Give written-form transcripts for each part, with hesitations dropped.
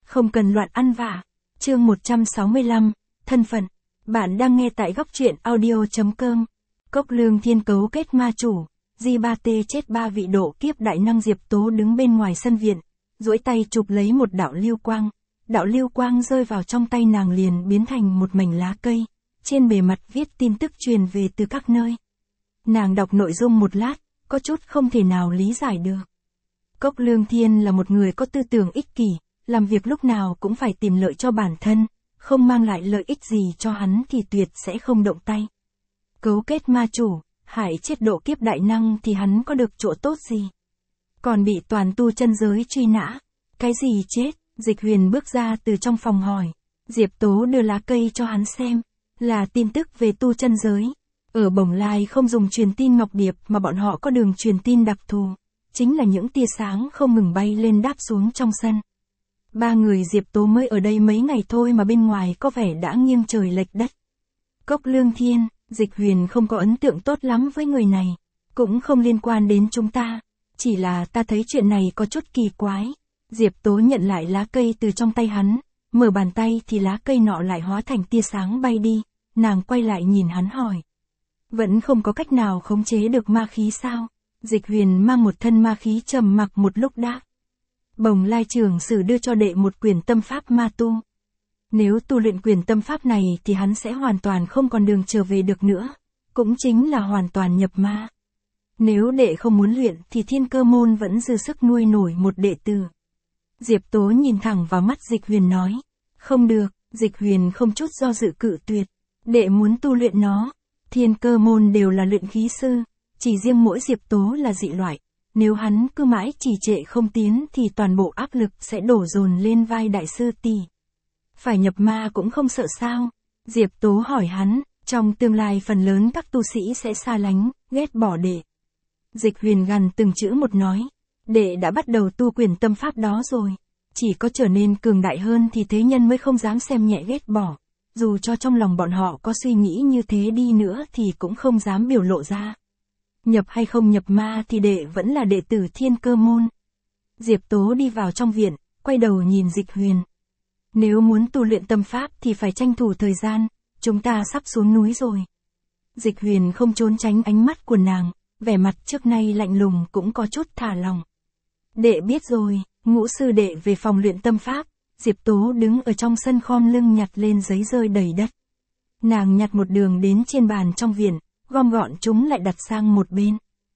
không cần loạn ăn vạ. Chương 165, thân phận. Bạn đang nghe tại góc truyện audio.com. Cốc Lương Thiên cấu kết ma chủ, Di3T chết 3 vị độ kiếp đại năng. Diệp Tố đứng bên ngoài sân viện, duỗi tay chụp lấy một đạo lưu quang. Đạo lưu quang rơi vào trong tay nàng liền biến thành một mảnh lá cây, trên bề mặt viết tin tức truyền về từ các nơi. Nàng đọc nội dung một lát, có chút không thể nào lý giải được. Cốc Lương Thiên là một người có tư tưởng ích kỷ, làm việc lúc nào cũng phải tìm lợi cho bản thân, không mang lại lợi ích gì cho hắn thì tuyệt sẽ không động tay. Cấu kết ma chủ, hại chết độ kiếp đại năng thì hắn có được chỗ tốt gì? Còn bị toàn tu chân giới truy nã. Cái gì chết? Dịch Huyền bước ra từ trong phòng hỏi. Diệp Tố đưa lá cây cho hắn xem, là tin tức về tu chân giới. Ở Bồng Lai không dùng truyền tin ngọc điệp mà bọn họ có đường truyền tin đặc thù, chính là những tia sáng không ngừng bay lên đáp xuống trong sân. 3 người Diệp Tố mới ở đây mấy ngày thôi mà bên ngoài có vẻ đã nghiêng trời lệch đất. Cốc Lương Thiên, Dịch Huyền không có ấn tượng tốt lắm với người này, cũng không liên quan đến chúng ta, chỉ là ta thấy chuyện này có chút kỳ quái. Diệp Tố nhận lại lá cây từ trong tay hắn, mở bàn tay thì lá cây nọ lại hóa thành tia sáng bay đi, nàng quay lại nhìn hắn hỏi. Vẫn không có cách nào khống chế được ma khí sao? Dịch Huyền mang một thân ma khí trầm mặc một lúc đáp. Bồng Lai trưởng sử đưa cho đệ một quyển tâm pháp ma tu. Nếu tu luyện quyển tâm pháp này thì hắn sẽ hoàn toàn không còn đường trở về được nữa, cũng chính là hoàn toàn nhập ma. Nếu đệ không muốn luyện thì Thiên Cơ môn vẫn dư sức nuôi nổi một đệ tử. Diệp Tố nhìn thẳng vào mắt Dịch Huyền nói. Không được, Dịch Huyền không chút do dự cự tuyệt. Đệ muốn tu luyện nó. Thiên Cơ môn đều là luyện khí sư, chỉ riêng mỗi Diệp Tố là dị loại. Nếu hắn cứ mãi trì trệ không tiến thì toàn bộ áp lực sẽ đổ dồn lên vai đại sư tỷ. Phải nhập ma cũng không sợ sao? Diệp Tố hỏi hắn, trong tương lai phần lớn các tu sĩ sẽ xa lánh, ghét bỏ đệ. Dịch Huyền gằn từng chữ một nói, đệ đã bắt đầu tu quyển tâm pháp đó rồi. Chỉ có trở nên cường đại hơn thì thế nhân mới không dám xem nhẹ ghét bỏ. Dù cho trong lòng bọn họ có suy nghĩ như thế đi nữa thì cũng không dám biểu lộ ra. Nhập hay không nhập ma thì đệ vẫn là đệ tử Thiên Cơ môn. Diệp Tố đi vào trong viện, quay đầu nhìn Dịch Huyền. Nếu muốn tu luyện tâm pháp thì phải tranh thủ thời gian, chúng ta sắp xuống núi rồi. Dịch Huyền không trốn tránh ánh mắt của nàng, vẻ mặt trước nay lạnh lùng cũng có chút thả lòng. Đệ biết rồi, Ngũ sư đệ về phòng luyện tâm pháp. Diệp Tố đứng ở trong sân khom lưng nhặt lên giấy rơi đầy đất. Nàng nhặt một đường đến trên bàn trong viện, gom gọn chúng lại đặt sang một bên.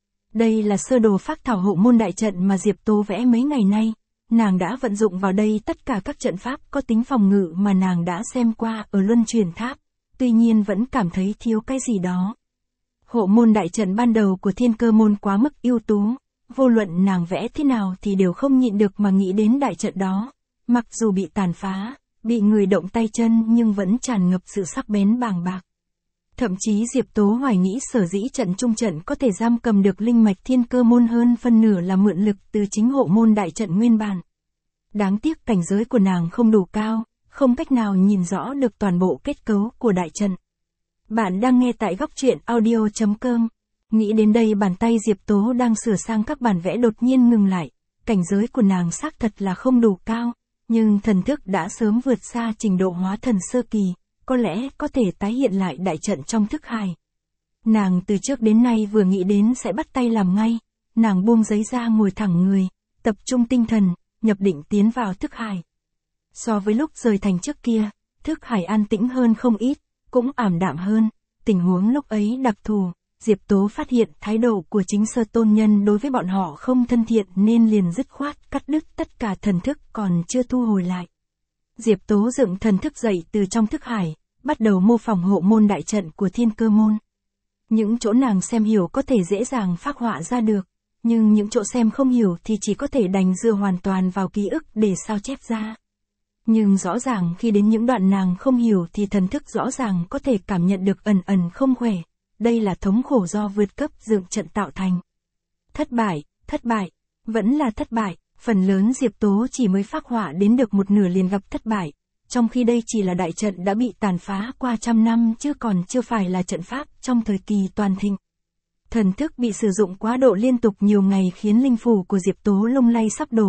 Đây là sơ đồ phác thảo hộ môn đại trận mà Diệp Tố vẽ mấy ngày nay. Nàng đã vận dụng vào đây tất cả các trận pháp có tính phòng ngự mà nàng đã xem qua ở Luân Truyền Tháp, tuy nhiên vẫn cảm thấy thiếu cái gì đó. Hộ môn đại trận ban đầu của Thiên Cơ môn quá mức ưu tú, vô luận nàng vẽ thế nào thì đều không nhịn được mà nghĩ đến đại trận đó. Mặc dù bị tàn phá, bị người động tay chân nhưng vẫn tràn ngập sự sắc bén bàng bạc. Thậm chí Diệp Tố hoài nghĩ sở dĩ trận trung trận có thể giam cầm được linh mạch Thiên Cơ môn hơn phân nửa là mượn lực từ chính hộ môn đại trận nguyên bản. Đáng tiếc cảnh giới của nàng không đủ cao, không cách nào nhìn rõ được toàn bộ kết cấu của đại trận. Bạn đang nghe tại góc truyện audio.com. Nghĩ đến đây bàn tay Diệp Tố đang sửa sang các bản vẽ đột nhiên ngừng lại. Cảnh giới của nàng xác thật là không đủ cao, nhưng thần thức đã sớm vượt xa trình độ hóa thần sơ kỳ, có lẽ có thể tái hiện lại đại trận trong thức hải. Nàng từ trước đến nay vừa nghĩ đến sẽ bắt tay làm ngay, nàng buông giấy ra ngồi thẳng người, tập trung tinh thần, nhập định tiến vào thức hải. So với lúc rời thành trước kia, thức hải an tĩnh hơn không ít, cũng ảm đạm hơn, tình huống lúc ấy đặc thù. Diệp Tố phát hiện thái độ của chính Sơ Tôn Nhân đối với bọn họ không thân thiện nên liền dứt khoát cắt đứt tất cả thần thức còn chưa thu hồi lại. Diệp Tố dựng thần thức dậy từ trong thức hải, bắt đầu mô phỏng hộ môn đại trận của Thiên Cơ môn. Những chỗ nàng xem hiểu có thể dễ dàng phác họa ra được, nhưng những chỗ xem không hiểu thì chỉ có thể đành dựa hoàn toàn vào ký ức để sao chép ra. Nhưng rõ ràng khi đến những đoạn nàng không hiểu thì thần thức rõ ràng có thể cảm nhận được ẩn ẩn không khỏe. Đây là thống khổ do vượt cấp dựng trận tạo thành. Thất bại, vẫn là thất bại, phần lớn Diệp Tố chỉ mới phác họa đến được một nửa liền gặp thất bại, trong khi đây chỉ là đại trận đã bị tàn phá qua trăm năm chứ còn chưa phải là trận pháp trong thời kỳ toàn thịnh. Thần thức bị sử dụng quá độ liên tục nhiều ngày khiến linh phủ của Diệp Tố lung lay sắp đổ,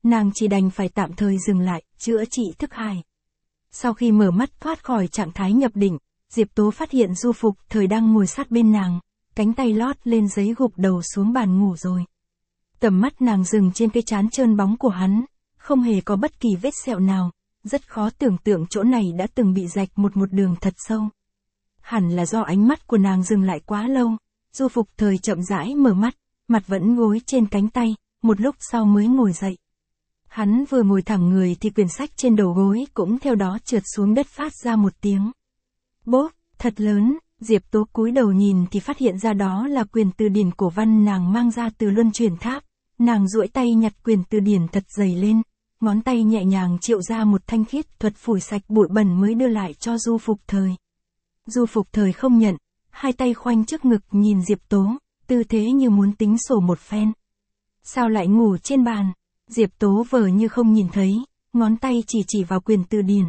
nàng chỉ đành phải tạm thời dừng lại, chữa trị thức hải. Sau khi mở mắt thoát khỏi trạng thái nhập định, Diệp Tố phát hiện Du Phục Thời đang ngồi sát bên nàng, cánh tay lót lên giấy gục đầu xuống bàn ngủ rồi. Tầm mắt nàng dừng trên cái trán trơn bóng của hắn, không hề có bất kỳ vết sẹo nào, rất khó tưởng tượng chỗ này đã từng bị rạch một đường thật sâu. Hẳn là do ánh mắt của nàng dừng lại quá lâu, Du Phục Thời chậm rãi mở mắt, mặt vẫn gối trên cánh tay, một lúc sau mới ngồi dậy. Hắn vừa ngồi thẳng người thì quyển sách trên đầu gối cũng theo đó trượt xuống đất phát ra một tiếng bốp, thật lớn. Diệp Tố cúi đầu nhìn thì phát hiện ra đó là quyển từ điển cổ văn nàng mang ra từ Luân Chuyển Tháp. Nàng duỗi tay nhặt quyển từ điển thật dày lên, ngón tay nhẹ nhàng triệu ra một thanh khiết thuật phủi sạch bụi bẩn mới đưa lại cho Du Phục Thời. Du Phục Thời không nhận, hai tay khoanh trước ngực nhìn Diệp Tố, tư thế như muốn tính sổ một phen. Sao lại ngủ trên bàn? Diệp Tố vờ như không nhìn thấy, ngón tay chỉ vào quyển từ điển.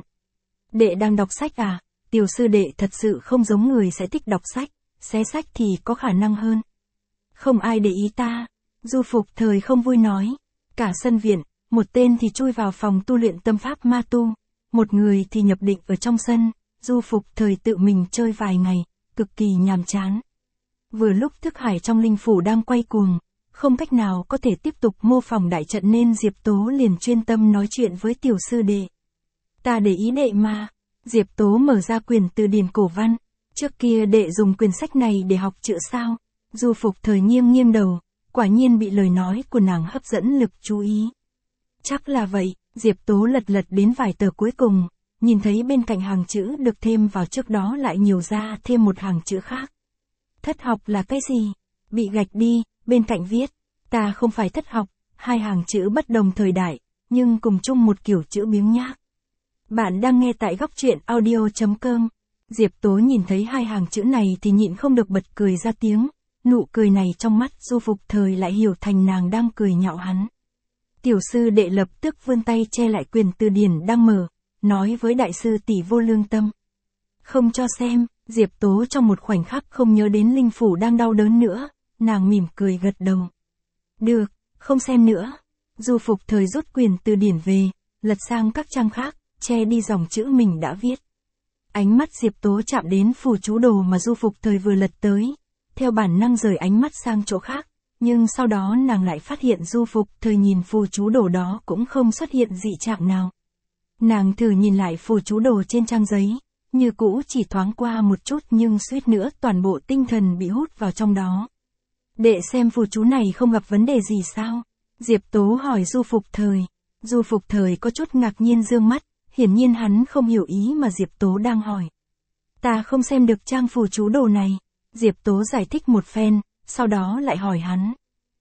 Đệ đang đọc sách à? Tiểu sư đệ thật sự không giống người sẽ thích đọc sách, xé sách thì có khả năng hơn. Không ai để ý ta. Du Phục Thời không vui nói. Cả sân viện, một tên thì chui vào phòng tu luyện tâm pháp ma tu, một người thì nhập định ở trong sân. Du Phục Thời tự mình chơi vài ngày, cực kỳ nhàm chán. Vừa lúc thức hải trong linh phủ đang quay cuồng, không cách nào có thể tiếp tục mô phỏng đại trận nên Diệp Tố liền chuyên tâm nói chuyện với tiểu sư đệ. Ta để ý đệ mà. Diệp Tố mở ra quyển từ điển cổ văn. Trước kia đệ dùng quyển sách này để học chữ sao? Du Phục Thời nghiêng đầu, quả nhiên bị lời nói của nàng hấp dẫn lực chú ý. Chắc là vậy. Diệp Tố lật đến vài tờ cuối cùng, nhìn thấy bên cạnh hàng chữ được thêm vào trước đó lại nhiều ra thêm một hàng chữ khác. Thất học là cái gì? Bị gạch đi, bên cạnh viết, ta không phải thất học, hai hàng chữ bất đồng thời đại, nhưng cùng chung một kiểu chữ biếng nhác. Bạn đang nghe tại góc truyện audio.com. Diệp Tố nhìn thấy hai hàng chữ này thì nhịn không được bật cười ra tiếng, nụ cười này trong mắt Du Phục Thời lại hiểu thành nàng đang cười nhạo hắn. Tiểu sư đệ lập tức vươn tay che lại quyển từ điển đang mở, nói với đại sư tỷ Vô Lương Tâm. Không cho xem. Diệp Tố trong một khoảnh khắc không nhớ đến linh phủ đang đau đớn nữa, nàng mỉm cười gật đầu. Được, không xem nữa. Du Phục Thời rút quyển từ điển về, lật sang các trang khác, che đi dòng chữ mình đã viết. Ánh mắt Diệp Tố chạm đến phù chú đồ mà Du Phục Thời vừa lật tới, theo bản năng rời ánh mắt sang chỗ khác, nhưng sau đó nàng lại phát hiện Du Phục Thời nhìn phù chú đồ đó cũng không xuất hiện dị trạng nào. Nàng thử nhìn lại phù chú đồ trên trang giấy, như cũ chỉ thoáng qua một chút nhưng suýt nữa toàn bộ tinh thần bị hút vào trong đó. Đệ xem phù chú này không gặp vấn đề gì sao? Diệp Tố hỏi Du Phục Thời. Du Phục Thời có chút ngạc nhiên dương mắt, hiển nhiên hắn không hiểu ý mà Diệp Tố đang hỏi. Ta không xem được trang phù chú đồ này. Diệp Tố giải thích một phen, sau đó lại hỏi hắn.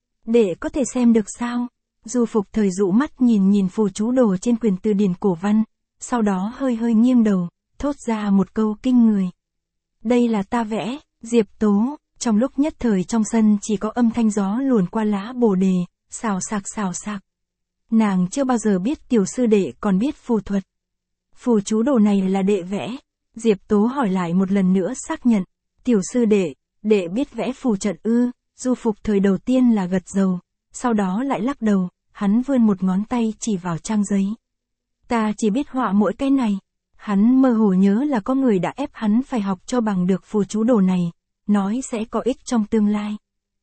Đệ có thể xem được sao? Du Phục Thời dụ mắt nhìn phù chú đồ trên quyển từ điển cổ văn, sau đó hơi nghiêng đầu, thốt ra một câu kinh người. Đây là ta vẽ. Diệp Tố, trong lúc nhất thời trong sân chỉ có âm thanh gió luồn qua lá bồ đề, xào xạc. Nàng chưa bao giờ biết tiểu sư đệ còn biết phù thuật. Phù chú đồ này là đệ vẽ. Diệp Tố hỏi lại một lần nữa xác nhận. Tiểu sư đệ biết vẽ phù trận ư? Du Phục Thời đầu tiên là gật đầu, sau đó lại lắc đầu, hắn vươn một ngón tay chỉ vào trang giấy. Ta chỉ biết họa mỗi cái này. Hắn mơ hồ nhớ là có người đã ép hắn phải học cho bằng được phù chú đồ này, nói sẽ có ích trong tương lai.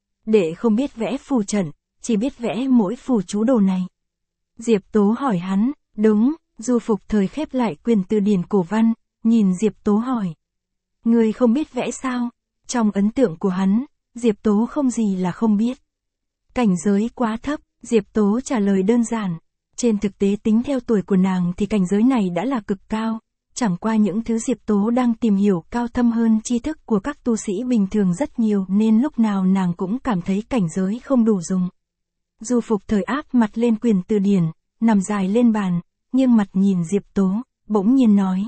Đệ không biết vẽ phù trận, chỉ biết vẽ mỗi phù chú đồ này. Diệp Tố hỏi hắn, đúng. Du Phục Thời khép lại quyển từ điển cổ văn, nhìn Diệp Tố hỏi. Người không biết vẽ sao? Trong ấn tượng của hắn, Diệp Tố không gì là không biết. Cảnh giới quá thấp. Diệp Tố trả lời đơn giản. Trên thực tế tính theo tuổi của nàng thì cảnh giới này đã là cực cao. Chẳng qua những thứ Diệp Tố đang tìm hiểu cao thâm hơn tri thức của các tu sĩ bình thường rất nhiều nên lúc nào nàng cũng cảm thấy cảnh giới không đủ dùng. Du Phục Thời áp mặt lên quyển từ điển, nằm dài lên bàn, nghiêng mặt nhìn Diệp Tố, bỗng nhiên nói.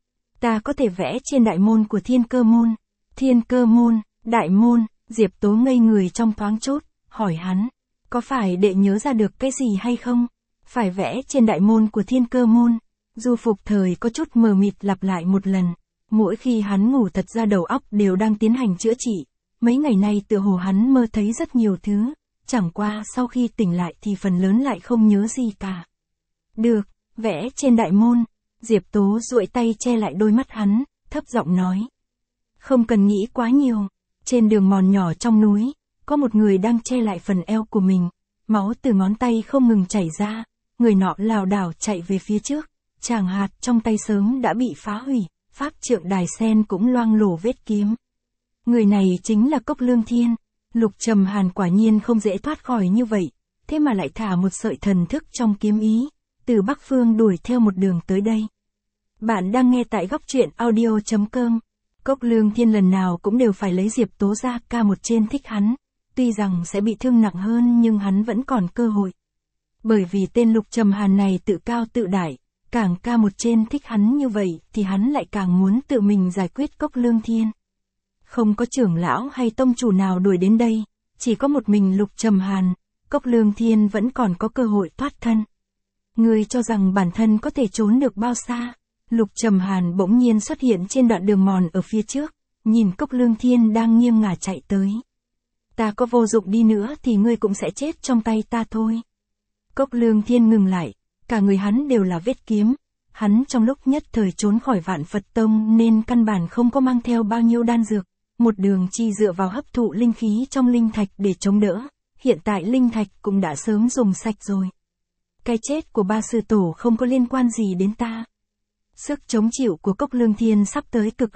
Ta có thể vẽ trên đại môn của Thiên Cơ Môn. Thiên Cơ Môn, đại môn. Diệp Tố ngây người trong thoáng chốc, hỏi hắn. Có phải đệ nhớ ra được cái gì hay không? Phải vẽ trên đại môn của Thiên Cơ Môn. Du Phục Thời có chút mờ mịt lặp lại một lần. Mỗi khi hắn ngủ thật ra đầu óc đều đang tiến hành chữa trị. Mấy ngày nay tựa hồ hắn mơ thấy rất nhiều thứ. chẳng qua sau khi tỉnh lại thì phần lớn lại không nhớ gì cả. Được, vẽ trên đại môn, Diệp Tố duỗi tay che lại đôi mắt hắn, thấp giọng nói. Không cần nghĩ quá nhiều, trên đường mòn nhỏ trong núi, có một người đang che lại phần eo của mình, máu từ ngón tay không ngừng chảy ra, người nọ lảo đảo chạy về phía trước, tràng hạt trong tay sớm đã bị phá hủy, pháp trượng đài sen cũng loang lổ vết kiếm. Người này chính là Cốc Lương Thiên. Lục Trầm Hàn quả nhiên không dễ thoát khỏi như vậy, thế mà lại thả một sợi thần thức trong kiếm ý, từ Bắc Phương đuổi theo một đường tới đây. Bạn đang nghe tại góc truyện audio.com. Cốc Lương Thiên lần nào cũng đều phải lấy Diệp Tố ra ca một trên thích hắn, tuy rằng sẽ bị thương nặng hơn nhưng hắn vẫn còn cơ hội. Bởi vì tên Lục Trầm Hàn này tự cao tự đại, càng ca một trên thích hắn như vậy thì hắn lại càng muốn tự mình giải quyết Cốc Lương Thiên. Không có trưởng lão hay tông chủ nào đuổi đến đây, chỉ có một mình Lục Trầm Hàn, Cốc Lương Thiên vẫn còn có cơ hội thoát thân. Ngươi cho rằng bản thân có thể trốn được bao xa? Lục Trầm Hàn bỗng nhiên xuất hiện trên đoạn đường mòn ở phía trước, nhìn Cốc Lương Thiên đang nghiêng ngả chạy tới. Ta có vô dụng đi nữa thì ngươi cũng sẽ chết trong tay ta thôi. Cốc Lương Thiên ngừng lại, cả người hắn đều là vết kiếm. Hắn trong lúc nhất thời trốn khỏi Vạn Phật Tông nên căn bản không có mang theo bao nhiêu đan dược, một đường chi dựa vào hấp thụ linh khí trong linh thạch để chống đỡ, hiện tại linh thạch cũng đã sớm dùng sạch rồi. Cái chết của ba sư tổ không có liên quan gì đến ta. Sức chống chịu của Cốc Lương Thiên sắp tới cực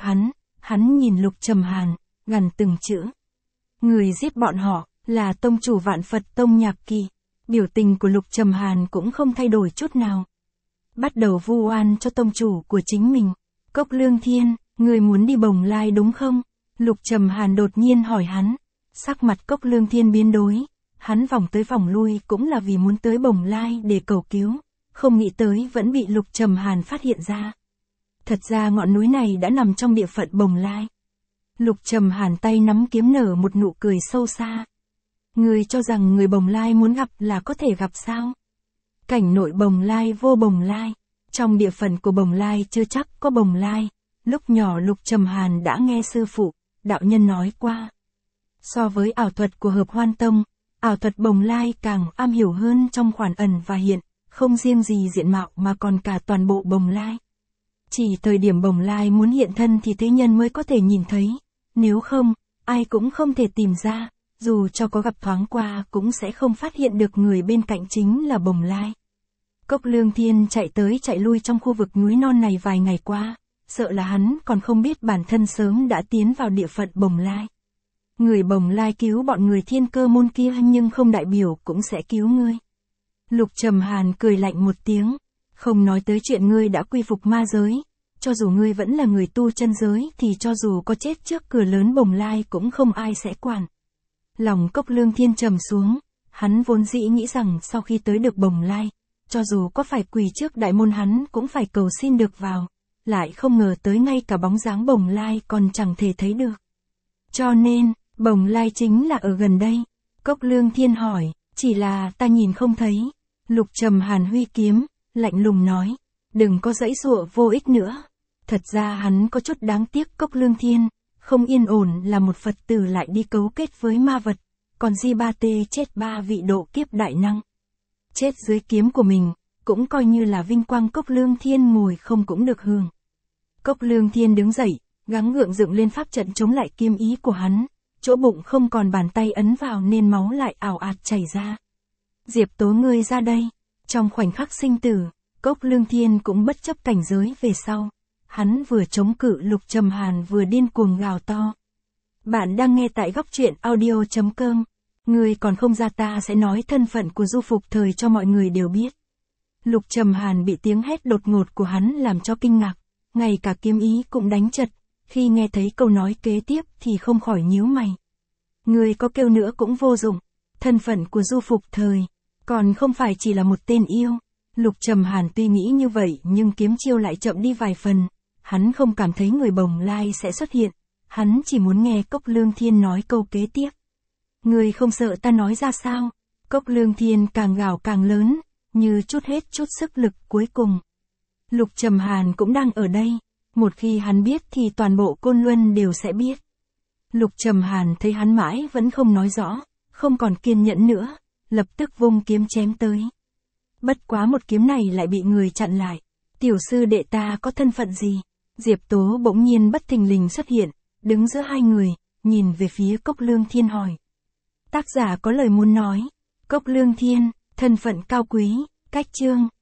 hắn nhìn Lục Trầm Hàn, gằn từng chữ. Người giết bọn họ, là tông chủ Vạn Phật Tông Nhạc Kỳ. Biểu tình của Lục Trầm Hàn cũng không thay đổi chút nào. Bắt đầu vu oan cho tông chủ của chính mình. Cốc Lương Thiên, người muốn đi Bồng Lai đúng không? Lục Trầm Hàn đột nhiên hỏi hắn. Sắc mặt Cốc Lương Thiên biến đổi. Hắn vòng tới vòng lui cũng là vì muốn tới Bồng Lai để cầu cứu. Không nghĩ tới vẫn bị Lục Trầm Hàn phát hiện ra. Thật ra ngọn núi này đã nằm trong địa phận Bồng Lai. Lục Trầm Hàn tay nắm kiếm nở một nụ cười sâu xa. Người cho rằng người Bồng Lai muốn gặp là có thể gặp sao? Cảnh nội Bồng Lai vô Bồng Lai. Trong địa phận của Bồng Lai chưa chắc có Bồng Lai. Lúc nhỏ Lục Trầm Hàn đã nghe sư phụ, đạo nhân nói qua. So với ảo thuật của Hợp Hoan Tông, ảo thuật Bồng Lai càng am hiểu hơn trong khoản ẩn và hiện, không riêng gì diện mạo mà còn cả toàn bộ Bồng Lai. Chỉ thời điểm Bồng Lai muốn hiện thân thì thế nhân mới có thể nhìn thấy, nếu không, ai cũng không thể tìm ra, dù cho có gặp thoáng qua cũng sẽ không phát hiện được người bên cạnh chính là Bồng Lai. Cốc Lương Thiên chạy tới chạy lui trong khu vực núi non này vài ngày qua, sợ là hắn còn không biết bản thân sớm đã tiến vào địa phận Bồng Lai. Người Bồng Lai cứu bọn người Thiên Cơ môn kia nhưng không đại biểu cũng sẽ cứu ngươi. Lục Trầm Hàn cười lạnh một tiếng, không nói tới chuyện ngươi đã quy phục ma giới, cho dù ngươi vẫn là người tu chân giới thì cho dù có chết trước cửa lớn Bồng Lai cũng không ai sẽ quản. Lòng Cốc Lương Thiên trầm xuống, hắn vốn dĩ nghĩ rằng sau khi tới được Bồng Lai, cho dù có phải quỳ trước đại môn hắn cũng phải cầu xin được vào, lại không ngờ tới ngay cả bóng dáng Bồng Lai còn chẳng thể thấy được. Cho nên, Bồng Lai chính là ở gần đây. Cốc Lương Thiên hỏi, chỉ là ta nhìn không thấy. Lục Trầm Hàn huy kiếm, lạnh lùng nói, đừng có giãy giụa vô ích nữa. Thật ra hắn có chút đáng tiếc Cốc Lương Thiên, không yên ổn là một Phật tử lại đi cấu kết với ma vật, còn Di Ba Tê chết 3 vị độ kiếp đại năng. Chết dưới kiếm của mình, cũng coi như là vinh quang Cốc Lương Thiên ngồi không cũng được hưởng. Cốc Lương Thiên đứng dậy, gắng gượng dựng lên pháp trận chống lại kiếm ý của hắn, chỗ bụng không còn bàn tay ấn vào nên máu lại ào ạt chảy ra. Diệp Tố ngươi ra đây. Trong khoảnh khắc sinh tử, Cốc Lương Thiên cũng bất chấp cảnh giới về sau. Hắn vừa chống cự Lục Trầm Hàn vừa điên cuồng gào to. Bạn đang nghe tại góc truyện audio.com. Ngươi còn không ra ta sẽ nói thân phận của Du Phục Thời cho mọi người đều biết. Lục Trầm Hàn bị tiếng hét đột ngột của hắn làm cho kinh ngạc, ngay cả kiếm ý cũng đánh chật, khi nghe thấy câu nói kế tiếp thì không khỏi nhíu mày. Ngươi có kêu nữa cũng vô dụng, thân phận của Du Phục Thời, còn không phải chỉ là một tên yêu. Lục Trầm Hàn tuy nghĩ như vậy nhưng kiếm chiêu lại chậm đi vài phần, hắn không cảm thấy người Bồng Lai sẽ xuất hiện, hắn chỉ muốn nghe Cốc Lương Thiên nói câu kế tiếp. Ngươi không sợ ta nói ra sao? Cốc Lương Thiên càng gào càng lớn, như chút hết chút sức lực cuối cùng. Lục Trầm Hàn cũng đang ở đây, một khi hắn biết thì toàn bộ Côn Luân đều sẽ biết. Lục Trầm Hàn thấy hắn mãi vẫn không nói rõ, không còn kiên nhẫn nữa, lập tức vung kiếm chém tới. Bất quá một kiếm này lại bị người chặn lại. Tiểu sư đệ ta có thân phận gì? Diệp Tố bỗng nhiên bất thình lình xuất hiện, đứng giữa hai người, nhìn về phía Cốc Lương Thiên hỏi. Tác giả có lời muốn nói. Cốc Lương Thiên, thân phận cao quý, cách chương.